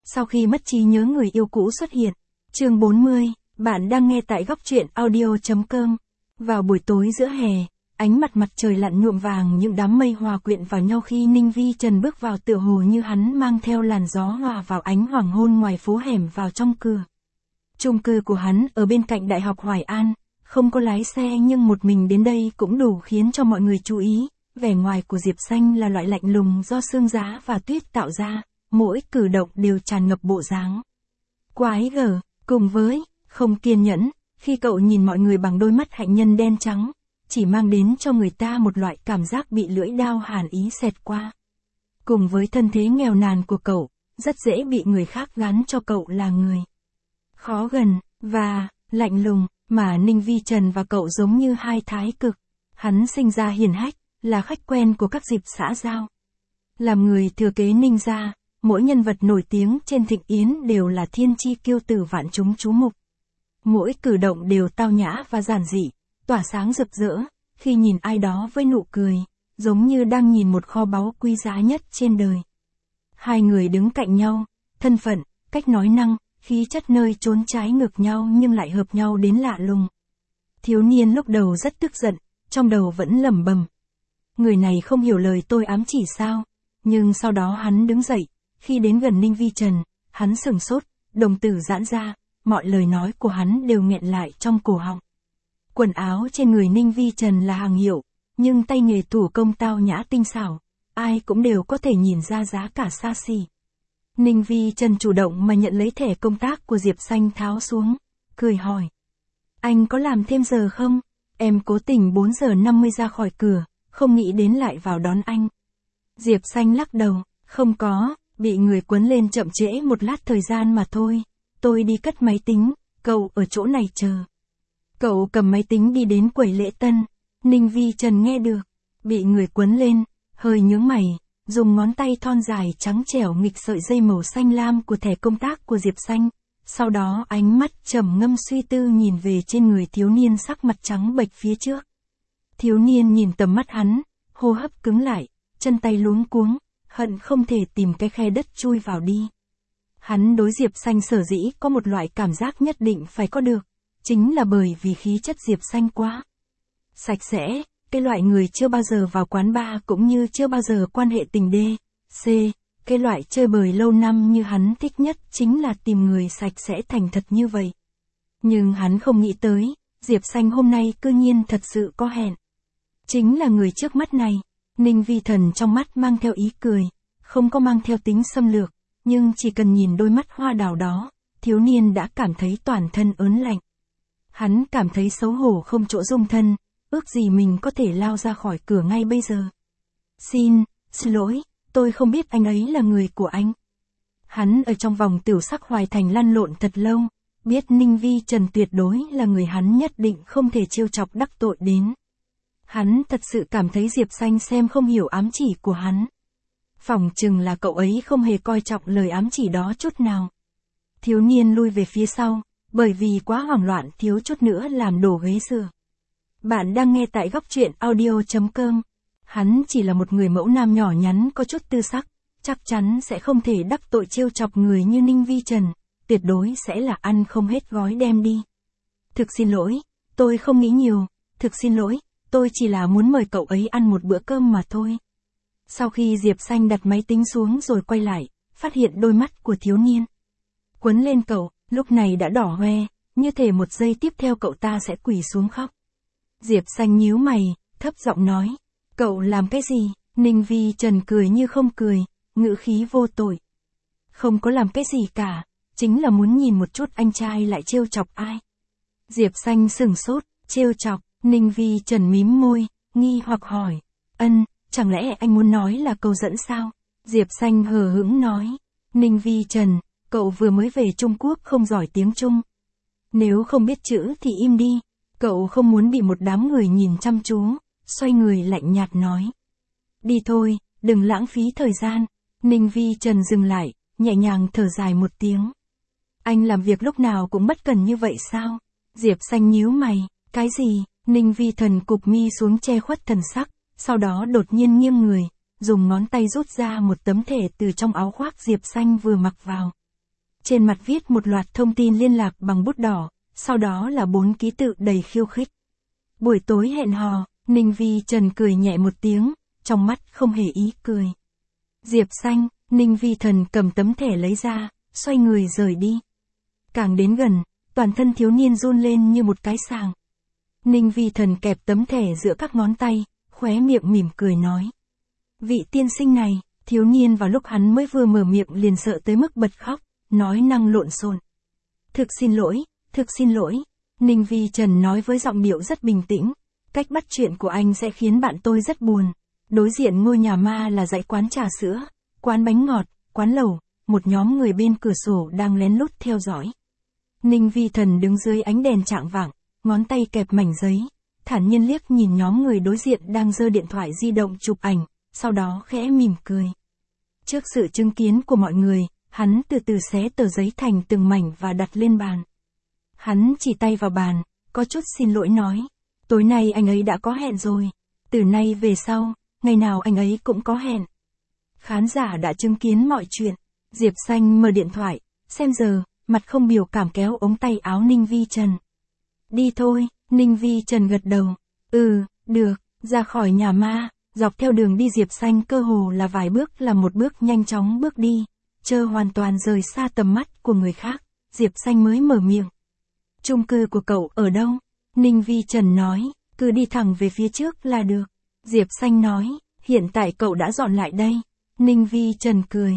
Sau khi mất trí nhớ người yêu cũ xuất hiện. Chương 40, bạn đang nghe tại góc truyện audio.com. Vào buổi tối giữa hè, ánh mặt trời lặn nhuộm vàng những đám mây hòa quyện vào nhau khi Ninh Vi Trần bước vào tựa hồ như hắn mang theo làn gió hòa vào ánh hoàng hôn ngoài phố hẻm vào trong cửa. Chung cư của hắn ở bên cạnh Đại học Hoài An, không có lái xe nhưng một mình đến đây cũng đủ khiến cho mọi người chú ý. Vẻ ngoài của Diệp Xanh là loại lạnh lùng do sương giá và tuyết tạo ra, mỗi cử động đều tràn ngập bộ dáng quái gở, cùng với không kiên nhẫn, khi cậu nhìn mọi người bằng đôi mắt hạnh nhân đen trắng, chỉ mang đến cho người ta một loại cảm giác bị lưỡi dao hàn ý xẹt qua. Cùng với thân thế nghèo nàn của cậu, rất dễ bị người khác gắn cho cậu là người khó gần và lạnh lùng, mà Ninh Vi Trần và cậu giống như hai thái cực. Hắn sinh ra hiền hách, là khách quen của các dịp xã giao. Làm người thừa kế Ninh gia, mỗi nhân vật nổi tiếng trên thịnh yến đều là thiên chi kiêu tử vạn chúng chú mục. Mỗi cử động đều tao nhã và giản dị, tỏa sáng rực rỡ, khi nhìn ai đó với nụ cười, giống như đang nhìn một kho báu quý giá nhất trên đời. Hai người đứng cạnh nhau, thân phận, cách nói năng, khí chất nơi trốn trái ngược nhau nhưng lại hợp nhau đến lạ lùng. Thiếu niên lúc đầu rất tức giận, trong đầu vẫn lẩm bẩm. Người này không hiểu lời tôi ám chỉ sao, nhưng sau đó hắn đứng dậy, khi đến gần Ninh Vi Trần, hắn sửng sốt, đồng tử giãn ra, mọi lời nói của hắn đều nghẹn lại trong cổ họng. Quần áo trên người Ninh Vi Trần là hàng hiệu, nhưng tay nghề thủ công tao nhã tinh xảo, ai cũng đều có thể nhìn ra giá cả xa xỉ. Ninh Vi Trần chủ động mà nhận lấy thẻ công tác của Diệp Xanh tháo xuống, cười hỏi. Anh có làm thêm giờ không? Em cố tình 4 giờ 50 ra khỏi cửa, không nghĩ đến lại vào đón anh. Diệp Xanh lắc đầu, không có, bị người quấn lên chậm trễ một lát thời gian mà thôi. Tôi đi cất máy tính, cậu ở chỗ này chờ. Cậu cầm máy tính đi đến quầy lễ tân. Ninh Vi Trần nghe được, bị người quấn lên, hơi nhướng mày, dùng ngón tay thon dài trắng trẻo nghịch sợi dây màu xanh lam của thẻ công tác của Diệp Xanh. Sau đó ánh mắt trầm ngâm suy tư nhìn về trên người thiếu niên sắc mặt trắng bệch phía trước. Thiếu niên nhìn tầm mắt hắn, hô hấp cứng lại, chân tay luống cuống, hận không thể tìm cái khe đất chui vào đi. Hắn đối Diệp Xanh sở dĩ có một loại cảm giác nhất định phải có được, chính là bởi vì khí chất Diệp Xanh quá sạch sẽ, cái loại người chưa bao giờ vào quán bar cũng như chưa bao giờ quan hệ tình đê, c, cái loại chơi bời lâu năm như hắn thích nhất chính là tìm người sạch sẽ thành thật như vậy. Nhưng hắn không nghĩ tới, Diệp Xanh hôm nay cư nhiên thật sự có hẹn. Chính là người trước mắt này. Ninh Vi Thần trong mắt mang theo ý cười, không có mang theo tính xâm lược, nhưng chỉ cần nhìn đôi mắt hoa đào đó, thiếu niên đã cảm thấy toàn thân ớn lạnh. Hắn cảm thấy xấu hổ không chỗ dung thân, ước gì mình có thể lao ra khỏi cửa ngay bây giờ. Xin lỗi, tôi không biết anh ấy là người của anh. Hắn ở trong vòng tiểu sắc Hoài Thành lăn lộn thật lâu, biết Ninh Vi Trần tuyệt đối là người hắn nhất định không thể trêu chọc đắc tội đến. Hắn thật sự cảm thấy Diệp Xanh xem không hiểu ám chỉ của hắn. Phỏng chừng là cậu ấy không hề coi trọng lời ám chỉ đó chút nào. Thiếu niên lui về phía sau, bởi vì quá hoảng loạn thiếu chút nữa làm đổ ghế dựa. Bạn đang nghe tại góc truyện audio.com. Hắn chỉ là một người mẫu nam nhỏ nhắn có chút tư sắc, chắc chắn sẽ không thể đắc tội trêu chọc người như Ninh Vi Trần, tuyệt đối sẽ là ăn không hết gói đem đi. Thực xin lỗi, tôi không nghĩ nhiều, thực xin lỗi. Tôi chỉ là muốn mời cậu ấy ăn một bữa cơm mà thôi. Sau khi Diệp Xanh đặt máy tính xuống rồi quay lại, phát hiện đôi mắt của thiếu niên quấn lên cậu, lúc này đã đỏ hoe, như thể một giây tiếp theo cậu ta sẽ quỳ xuống khóc. Diệp Xanh nhíu mày, thấp giọng nói, cậu làm cái gì? Ninh Vi Trần cười như không cười, ngữ khí vô tội. Không có làm cái gì cả, chính là muốn nhìn một chút anh trai lại trêu chọc ai. Diệp Xanh sửng sốt, trêu chọc. Ninh Vi Trần mím môi, nghi hoặc hỏi. Chẳng lẽ anh muốn nói là câu dẫn sao? Diệp Xanh hờ hững nói. Ninh Vi Trần, cậu vừa mới về Trung Quốc không giỏi tiếng Trung. Nếu không biết chữ thì im đi. Cậu không muốn bị một đám người nhìn chăm chú, xoay người lạnh nhạt nói. Đi thôi, đừng lãng phí thời gian. Ninh Vi Trần dừng lại, nhẹ nhàng thở dài một tiếng. Anh làm việc lúc nào cũng bất cần như vậy sao? Diệp Xanh nhíu mày, cái gì? Ninh Vi Thần cụp mi xuống che khuất thần sắc, sau đó đột nhiên nghiêng người, dùng ngón tay rút ra một tấm thẻ từ trong áo khoác Diệp Xanh vừa mặc vào. Trên mặt viết một loạt thông tin liên lạc bằng bút đỏ, sau đó là 4 ký tự đầy khiêu khích. Buổi tối hẹn hò, Ninh Vi Trần cười nhẹ một tiếng, trong mắt không hề ý cười. Diệp Xanh, Ninh Vi Thần cầm tấm thẻ lấy ra, xoay người rời đi. Càng đến gần, toàn thân thiếu niên run lên như một cái sàng. Ninh Vi Thần kẹp tấm thẻ giữa các ngón tay, khóe miệng mỉm cười nói. Vị tiên sinh này, thiếu niên vào lúc hắn mới vừa mở miệng liền sợ tới mức bật khóc, nói năng lộn xộn. Thực xin lỗi, Ninh Vi Trần nói với giọng điệu rất bình tĩnh, cách bắt chuyện của anh sẽ khiến bạn tôi rất buồn. Đối diện ngôi nhà ma là dãy quán trà sữa, quán bánh ngọt, quán lẩu, một nhóm người bên cửa sổ đang lén lút theo dõi. Ninh Vi Thần đứng dưới ánh đèn chạng vạng, ngón tay kẹp mảnh giấy, thản nhiên liếc nhìn nhóm người đối diện đang giơ điện thoại di động chụp ảnh, sau đó khẽ mỉm cười. Trước sự chứng kiến của mọi người, hắn từ từ xé tờ giấy thành từng mảnh và đặt lên bàn. Hắn chỉ tay vào bàn, có chút xin lỗi nói. Tối nay anh ấy đã có hẹn rồi. Từ nay về sau, ngày nào anh ấy cũng có hẹn. Khán giả đã chứng kiến mọi chuyện. Diệp Xanh mở điện thoại, xem giờ, mặt không biểu cảm kéo ống tay áo Ninh Vi Trần. Đi thôi, Ninh Vi Trần gật đầu. Được, ra khỏi nhà ma, dọc theo đường đi Diệp Xanh cơ hồ là vài bước là một bước nhanh chóng bước đi, hoàn toàn rời xa tầm mắt của người khác, Diệp Xanh mới mở miệng. Chung cư của cậu ở đâu? Ninh Vi Trần nói, cứ đi thẳng về phía trước là được. Diệp Xanh nói, hiện tại cậu đã dọn lại đây. Ninh Vi Trần cười,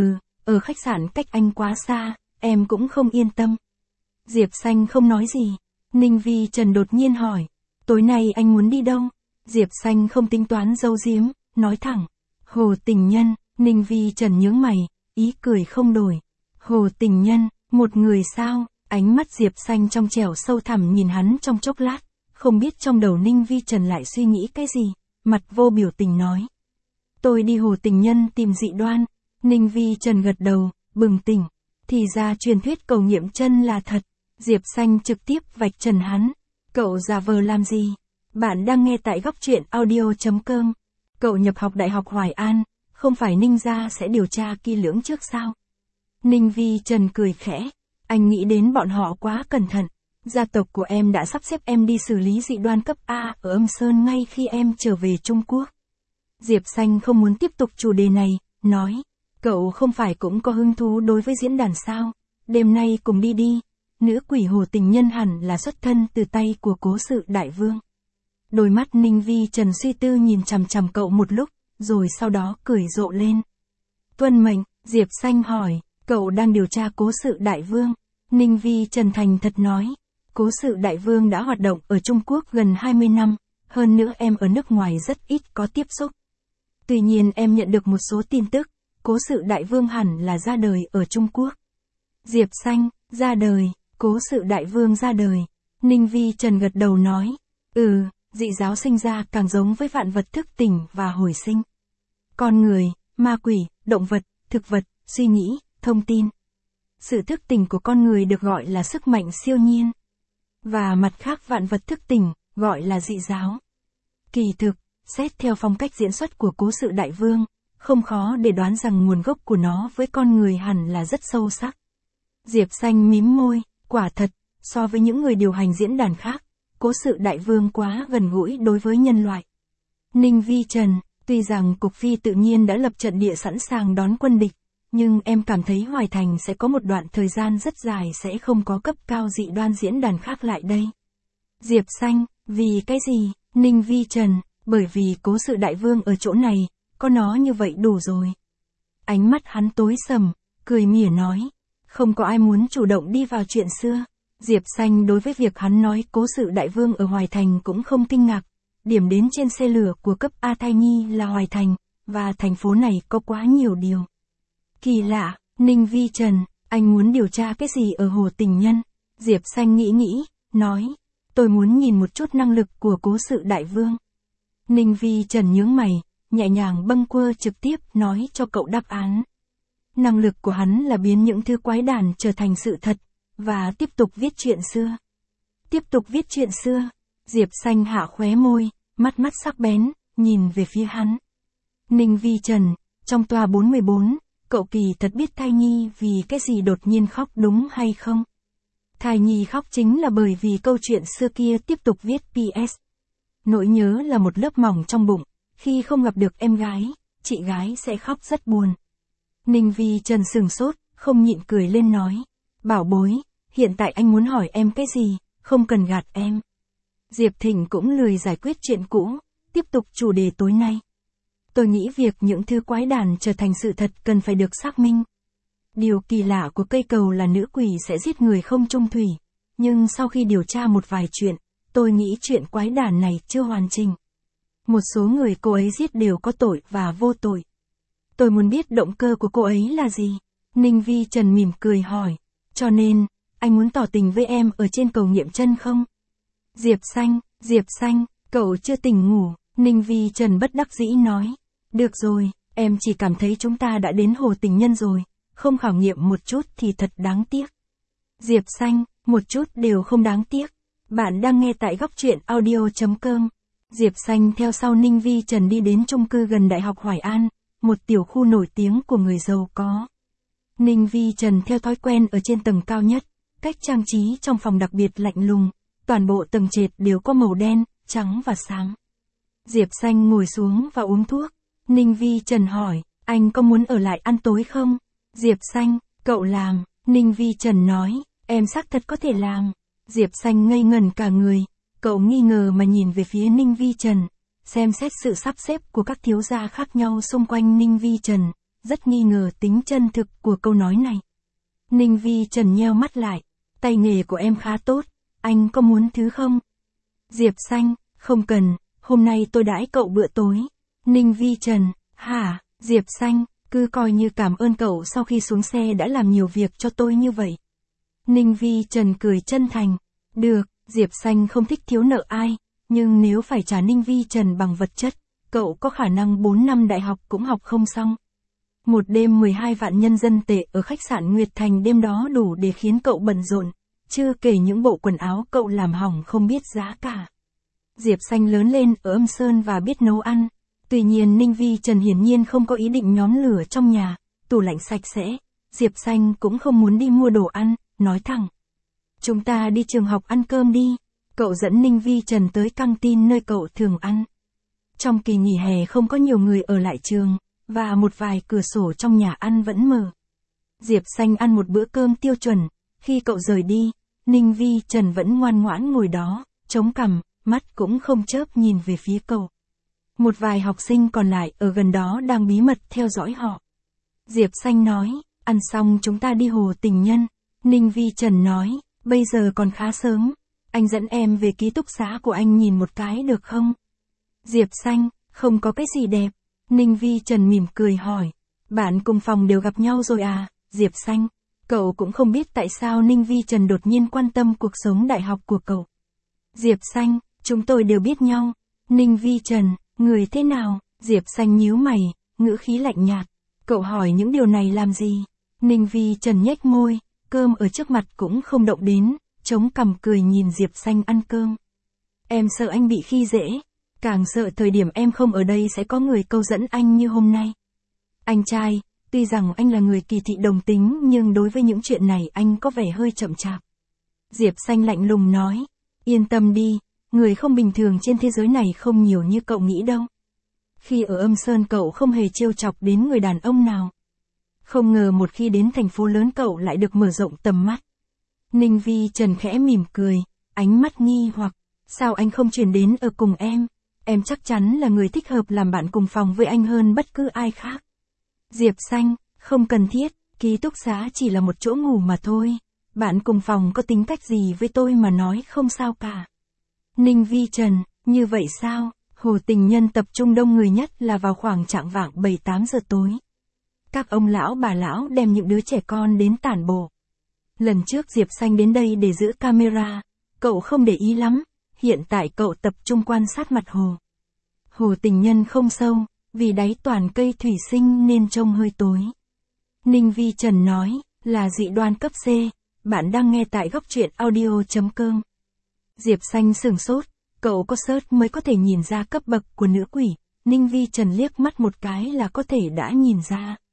ở khách sạn cách anh quá xa, em cũng không yên tâm. Diệp Xanh không nói gì. Ninh Vi Trần đột nhiên hỏi, tối nay anh muốn đi đâu? Diệp Xanh không tính toán giấu giếm, nói thẳng. Hồ Tình Nhân, Ninh Vi Trần nhướng mày, ý cười không đổi. Hồ Tình Nhân, một người sao? Ánh mắt Diệp Xanh trong trẻo sâu thẳm nhìn hắn trong chốc lát, không biết trong đầu Ninh Vi Trần lại suy nghĩ cái gì, mặt vô biểu tình nói. Tôi đi Hồ Tình Nhân tìm Dị Đoan. Ninh Vi Trần gật đầu, bừng tỉnh. Thì ra truyền thuyết cầu nghiệm chân là thật. Diệp Xanh trực tiếp vạch trần hắn. Cậu giả vờ làm gì? Bạn đang nghe tại góc truyện audio.com. Cậu nhập học Đại học Hoài An, không phải Ninh gia sẽ điều tra kỹ lưỡng trước sao? Ninh Vi Trần cười khẽ. Anh nghĩ đến bọn họ quá cẩn thận. Gia tộc của em đã sắp xếp em đi xử lý dị đoan cấp A ở Âm Sơn ngay khi em trở về Trung Quốc. Diệp Xanh không muốn tiếp tục chủ đề này, nói. Cậu không phải cũng có hứng thú đối với diễn đàn sao? Đêm nay cùng đi đi. Nữ quỷ Hồ Tình Nhân hẳn là xuất thân từ tay của Cố Sự Đại Vương. Đôi mắt Ninh Vi Trần suy tư nhìn chằm chằm cậu một lúc, rồi sau đó cười rộ lên. Tuân mệnh, Diệp Xanh hỏi, cậu đang điều tra Cố Sự Đại Vương. Ninh Vi Trần thành thật nói, Cố Sự Đại Vương đã hoạt động ở Trung Quốc gần 20 năm, hơn nữa em ở nước ngoài rất ít có tiếp xúc. Tuy nhiên em nhận được một số tin tức, Cố Sự Đại Vương hẳn là ra đời ở Trung Quốc. Diệp Xanh, ra đời, Cố Sự Đại Vương ra đời. Ninh Vi Trần gật đầu nói, dị giáo sinh ra càng giống với vạn vật thức tỉnh và hồi sinh. Con người, ma quỷ, động vật, thực vật, suy nghĩ, thông tin. Sự thức tỉnh của con người được gọi là sức mạnh siêu nhiên. Và mặt khác vạn vật thức tỉnh, gọi là dị giáo. Kỳ thực, xét theo phong cách diễn xuất của Cố Sự Đại Vương, không khó để đoán rằng nguồn gốc của nó với con người hẳn là rất sâu sắc. Diệp Xanh mím môi, quả thật, so với những người điều hành diễn đàn khác, Cố Sự Đại Vương quá gần gũi đối với nhân loại. Ninh Vi Trần, tuy rằng Cục Phi tự nhiên đã lập trận địa sẵn sàng đón quân địch, nhưng em cảm thấy Hoài Thành sẽ có một đoạn thời gian rất dài sẽ không có cấp cao dị đoan diễn đàn khác lại đây. Diệp Xanh, vì cái gì? Ninh Vi Trần, bởi vì Cố Sự Đại Vương ở chỗ này, có nó như vậy đủ rồi. Ánh mắt hắn tối sầm, cười mỉa nói, không có ai muốn chủ động đi vào chuyện xưa. Diệp Xanh đối với việc hắn nói Cố Sự Đại Vương ở Hoài Thành cũng không kinh ngạc. Điểm đến trên xe lửa của cấp A thai nhi là Hoài Thành, và thành phố này có quá nhiều điều. Kỳ lạ, Ninh Vi Trần, anh muốn điều tra cái gì ở Hồ Tình Nhân? Diệp Xanh nghĩ, nói, tôi muốn nhìn một chút năng lực của Cố Sự Đại Vương. Ninh Vi Trần nhướng mày, nhẹ nhàng bâng quơ trực tiếp nói cho cậu đáp án. Năng lực của hắn là biến những thứ quái đản trở thành sự thật, và tiếp tục viết chuyện xưa. Tiếp tục viết chuyện xưa. Diệp Xanh hạ khóe môi, mắt sắc bén, nhìn về phía hắn. Ninh Vi Trần, trong tòa 44, cậu kỳ thật biết thai nhi vì cái gì đột nhiên khóc đúng hay không? Thai nhi khóc chính là bởi vì câu chuyện xưa kia tiếp tục viết PS. Nỗi nhớ là một lớp mỏng trong bụng, khi không gặp được em gái, chị gái sẽ khóc rất buồn. Ninh Vi Trần sừng sốt, không nhịn cười lên nói. Bảo bối, hiện tại anh muốn hỏi em cái gì, không cần gạt em. Diệp Thịnh cũng lười giải quyết chuyện cũ, tiếp tục chủ đề tối nay. Tôi nghĩ việc những thứ quái đản trở thành sự thật cần phải được xác minh. Điều kỳ lạ của cây cầu là nữ quỷ sẽ giết người không chung thủy, nhưng sau khi điều tra một vài chuyện, tôi nghĩ chuyện quái đản này chưa hoàn chỉnh. Một số người cô ấy giết đều có tội và vô tội. Tôi muốn biết động cơ của cô ấy là gì? Ninh Vi Trần mỉm cười hỏi. Cho nên, anh muốn tỏ tình với em ở trên cầu nghiệm chân không? Diệp Xanh, cậu chưa tỉnh ngủ, Ninh Vi Trần bất đắc dĩ nói. Được rồi, em chỉ cảm thấy chúng ta đã đến hồ tình nhân rồi, không khảo nghiệm một chút thì thật đáng tiếc. Diệp Xanh, một chút đều không đáng tiếc. Bạn đang nghe tại góc truyện audio.com. Diệp Xanh theo sau Ninh Vi Trần đi đến chung cư gần Đại học Hoài An, một tiểu khu nổi tiếng của người giàu có. Ninh Vi Trần theo thói quen ở trên tầng cao nhất, cách trang trí trong phòng đặc biệt lạnh lùng, toàn bộ tầng trệt đều có màu đen, trắng và xám. Diệp Xanh ngồi xuống và uống thuốc. Ninh Vi Trần hỏi, anh có muốn ở lại ăn tối không? Diệp Xanh, cậu làm. Ninh Vi Trần nói, em xác thật có thể làm. Diệp Xanh ngây ngẩn cả người, cậu nghi ngờ mà nhìn về phía Ninh Vi Trần, xem xét sự sắp xếp của các thiếu gia khác nhau xung quanh Ninh Vi Trần, rất nghi ngờ tính chân thực của câu nói này. Ninh Vi Trần nheo mắt lại, tay nghề của em khá tốt, anh có muốn thứ không? Diệp Xanh, không cần, hôm nay tôi đãi cậu bữa tối. Ninh Vi Trần, hả? Diệp Xanh, cứ coi như cảm ơn cậu sau khi xuống xe đã làm nhiều việc cho tôi như vậy. Ninh Vi Trần cười chân thành, được, Diệp Xanh không thích thiếu nợ ai, nhưng nếu phải trả Ninh Vi Trần bằng vật chất, cậu có khả năng 4 năm đại học cũng học không xong. Một đêm 12 vạn nhân dân tệ ở khách sạn Nguyệt Thành đêm đó đủ để khiến cậu bận rộn, chưa kể những bộ quần áo cậu làm hỏng không biết giá cả. Diệp Xanh lớn lên ở Âm Sơn và biết nấu ăn, tuy nhiên Ninh Vi Trần hiển nhiên không có ý định nhóm lửa trong nhà, tủ lạnh sạch sẽ, Diệp Xanh cũng không muốn đi mua đồ ăn, nói thẳng. Chúng ta đi trường học ăn cơm đi, cậu dẫn Ninh Vi Trần tới căng tin nơi cậu thường ăn. Trong kỳ nghỉ hè không có nhiều người ở lại trường, và một vài cửa sổ trong nhà ăn vẫn mở. Diệp Xanh ăn một bữa cơm tiêu chuẩn, khi cậu rời đi, Ninh Vi Trần vẫn ngoan ngoãn ngồi đó, chống cằm, mắt cũng không chớp nhìn về phía cậu. Một vài học sinh còn lại ở gần đó đang bí mật theo dõi họ. Diệp Xanh nói, ăn xong chúng ta đi hồ tình nhân. Ninh Vi Trần nói, bây giờ còn khá sớm, anh dẫn em về ký túc xá của anh nhìn một cái được không? Diệp Xanh, không có cái gì đẹp. Ninh Vi Trần mỉm cười hỏi, bạn cùng phòng đều gặp nhau rồi à? Diệp Xanh, cậu cũng không biết tại sao Ninh Vi Trần đột nhiên quan tâm cuộc sống đại học của cậu. Diệp Xanh, chúng tôi đều biết nhau. Ninh Vi Trần, người thế nào? Diệp Xanh nhíu mày, ngữ khí lạnh nhạt. Cậu hỏi những điều này làm gì? Ninh Vi Trần nhếch môi, cơm ở trước mặt cũng không động đến, chống cằm cười nhìn Diệp Xanh ăn cơm. Em sợ anh bị khi dễ, càng sợ thời điểm em không ở đây sẽ có người câu dẫn anh như hôm nay. Anh trai, tuy rằng anh là người kỳ thị đồng tính nhưng đối với những chuyện này anh có vẻ hơi chậm chạp. Diệp Xanh lạnh lùng nói, yên tâm đi, người không bình thường trên thế giới này không nhiều như cậu nghĩ đâu. Khi ở Âm Sơn cậu không hề trêu chọc đến người đàn ông nào. Không ngờ một khi đến thành phố lớn cậu lại được mở rộng tầm mắt. Ninh Vi Trần khẽ mỉm cười, ánh mắt nghi hoặc, sao anh không chuyển đến ở cùng em chắc chắn là người thích hợp làm bạn cùng phòng với anh hơn bất cứ ai khác. Diệp Xanh, không cần thiết, ký túc xá chỉ là một chỗ ngủ mà thôi, bạn cùng phòng có tính cách gì với tôi mà nói không sao cả. Ninh Vi Trần, như vậy sao? Hồ tình nhân tập trung đông người nhất là vào khoảng chạng vạng 7-8 giờ tối. Các ông lão bà lão đem những đứa trẻ con đến tản bộ. Lần trước Diệp Xanh đến đây để giữ camera, cậu không để ý lắm, hiện tại cậu tập trung quan sát mặt hồ. Hồ tình nhân không sâu, vì đáy toàn cây thủy sinh nên trông hơi tối. Ninh Vi Trần nói, là dị đoan cấp C, bạn đang nghe tại góc truyện audio.com. Diệp Xanh sửng sốt, cậu có search mới có thể nhìn ra cấp bậc của nữ quỷ, Ninh Vi Trần liếc mắt một cái là có thể đã nhìn ra.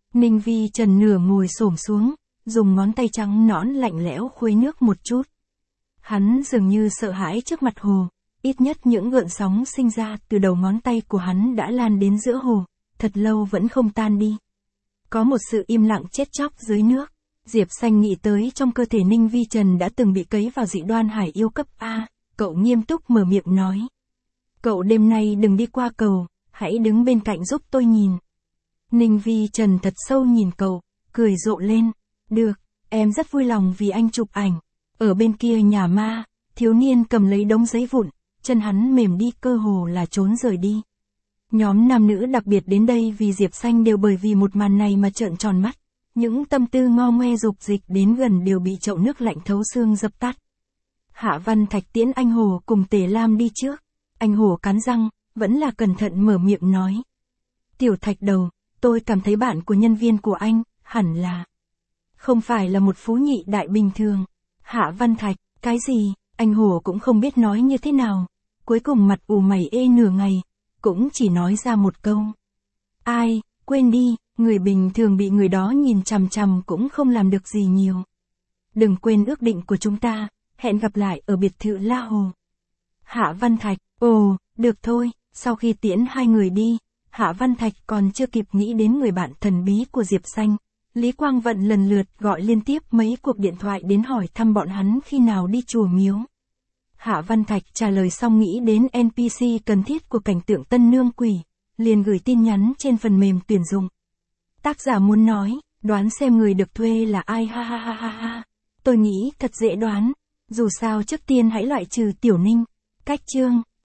Ninh Vi Trần nửa ngồi xổm xuống, dùng ngón tay trắng nõn lạnh lẽo khuấy nước một chút. Hắn dường như sợ hãi trước mặt hồ, ít nhất những gợn sóng sinh ra từ đầu ngón tay của hắn đã lan đến giữa hồ, thật lâu vẫn không tan đi. Có một sự im lặng chết chóc dưới nước. Diệp Xanh nghĩ tới trong cơ thể Ninh Vi Trần đã từng bị cấy vào dị đoan hải yêu cấp A, cậu nghiêm túc mở miệng nói. Cậu đêm nay đừng đi qua cầu, hãy đứng bên cạnh giúp tôi nhìn. Ninh Vi Trần thật sâu nhìn cậu, cười rộ lên. Được, em rất vui lòng vì anh chụp ảnh. Ở bên kia nhà ma, thiếu niên cầm lấy đống giấy vụn, chân hắn mềm đi cơ hồ là trốn rời đi. Nhóm nam nữ đặc biệt đến đây vì Diệp Xanh đều bởi vì một màn này mà trợn tròn mắt. Những tâm tư ngo ngoe dục dịch đến gần đều bị chậu nước lạnh thấu xương dập tắt. Hạ Văn Thạch tiễn anh Hồ cùng Tề Lam đi trước. Anh Hồ cắn răng, vẫn là cẩn thận mở miệng nói. Tiểu Thạch đầu, tôi cảm thấy bạn của nhân viên của anh, hẳn là không phải là một phú nhị đại bình thường. Hạ Văn Thạch, cái gì, anh Hồ cũng không biết nói như thế nào. Cuối cùng mặt ủ mày ê nửa ngày, cũng chỉ nói ra một câu. Ai, quên đi, người bình thường bị người đó nhìn chằm chằm cũng không làm được gì nhiều. Đừng quên ước định của chúng ta, hẹn gặp lại ở biệt thự La Hồ. Hạ Văn Thạch, ồ, được thôi, sau khi tiễn hai người đi, Hạ Văn Thạch còn chưa kịp nghĩ đến người bạn thần bí của Diệp Xanh. Lý Quang Vận lần lượt gọi liên tiếp mấy cuộc điện thoại đến hỏi thăm bọn hắn khi nào đi chùa miếu. Hạ Văn Thạch trả lời xong nghĩ đến NPC cần thiết của cảnh tượng tân nương quỷ, liền gửi tin nhắn trên phần mềm tuyển dụng. Tác giả muốn nói, đoán xem người được thuê là ai ha ha ha ha ha. Tôi nghĩ thật dễ đoán, dù sao trước tiên hãy loại trừ Tiểu Ninh. Cách chương